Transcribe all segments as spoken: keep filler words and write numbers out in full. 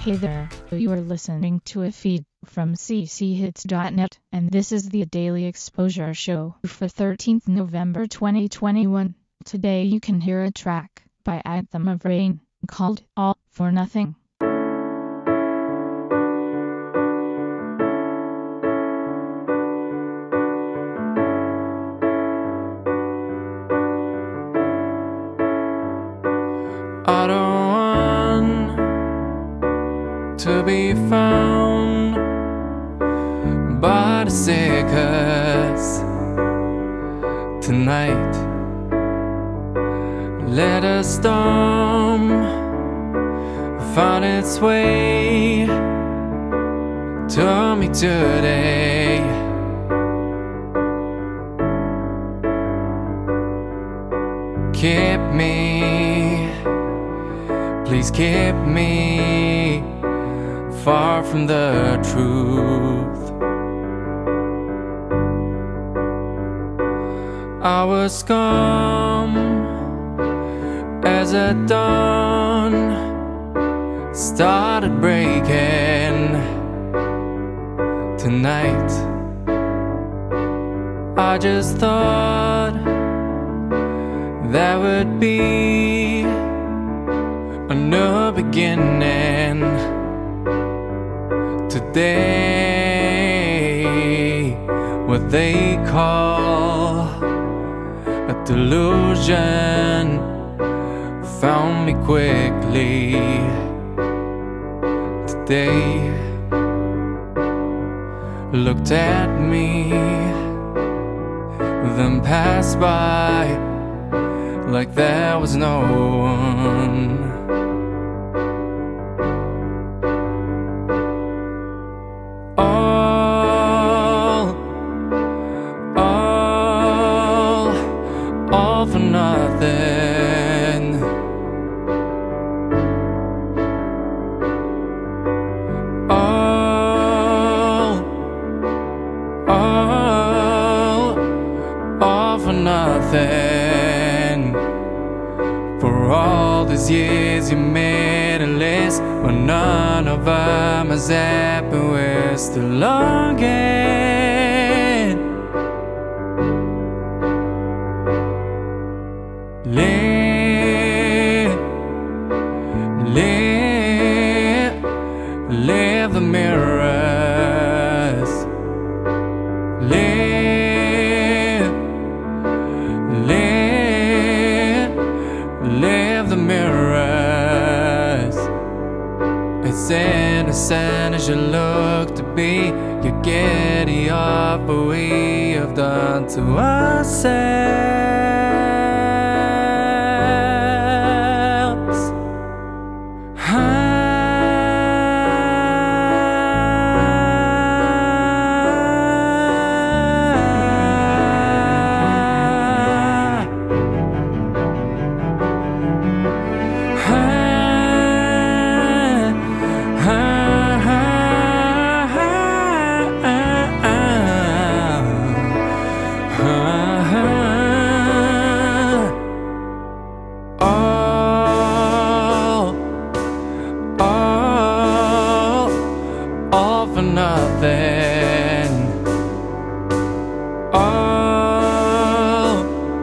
Hey there, you are listening to a feed from c c hits dot net, and this is the Daily Exposure Show for thirteenth November twenty twenty-one. Today you can hear a track by Anthem of Rain called All for Nothing. I don't want to be found by the circus tonight. Let a storm find its way to me today. Keep me, please keep me far from the truth. I was calm as a dawn started breaking tonight. I just thought there would be a new beginning today. What they call a delusion found me quickly today. Looked at me, then passed by like there was no one. All, all, all for nothing. All, all, all for nothing. For all these years you made a list, but none of them has happened. We're still longing. Live, live, live the mirrors. Live, live, live the mirrors. It's innocent as you look to be. You're giddy up what we have done to ourselves. All for nothing. All,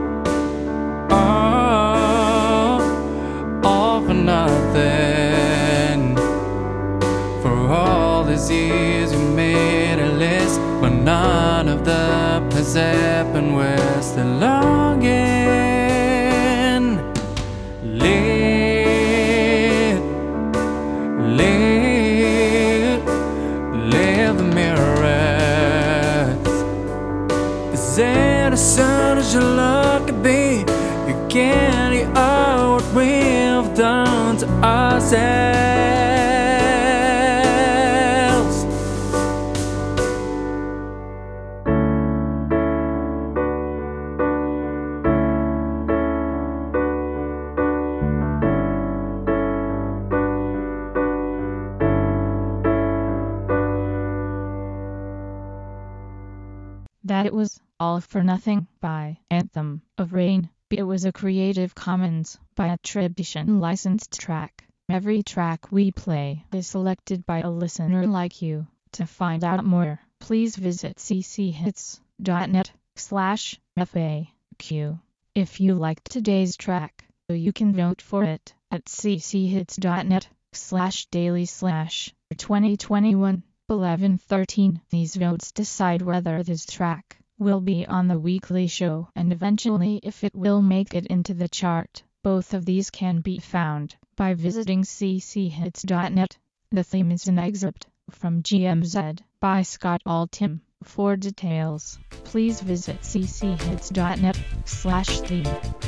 all, all for nothing. For all these years we made a list, but none of them has happened. We're still longing. Live, live, live the mirrors. As innocent as you look to be, you can't hear what we've done to ourselves. That it was All for Nothing by Anthem of Rain. It was a Creative Commons by attribution licensed track. Every track we play is selected by a listener like you. To find out more, please visit cchits.net slash FAQ. If you liked today's track, you can vote for it at cchits.net slash daily slash 2021 eleven thirteen. These votes decide whether this track will be on the weekly show and eventually if it will make it into the chart. Both of these can be found by visiting cchits.net. The theme is an excerpt from G M Z by Scott Altham. For details, please visit cchits.net slash theme.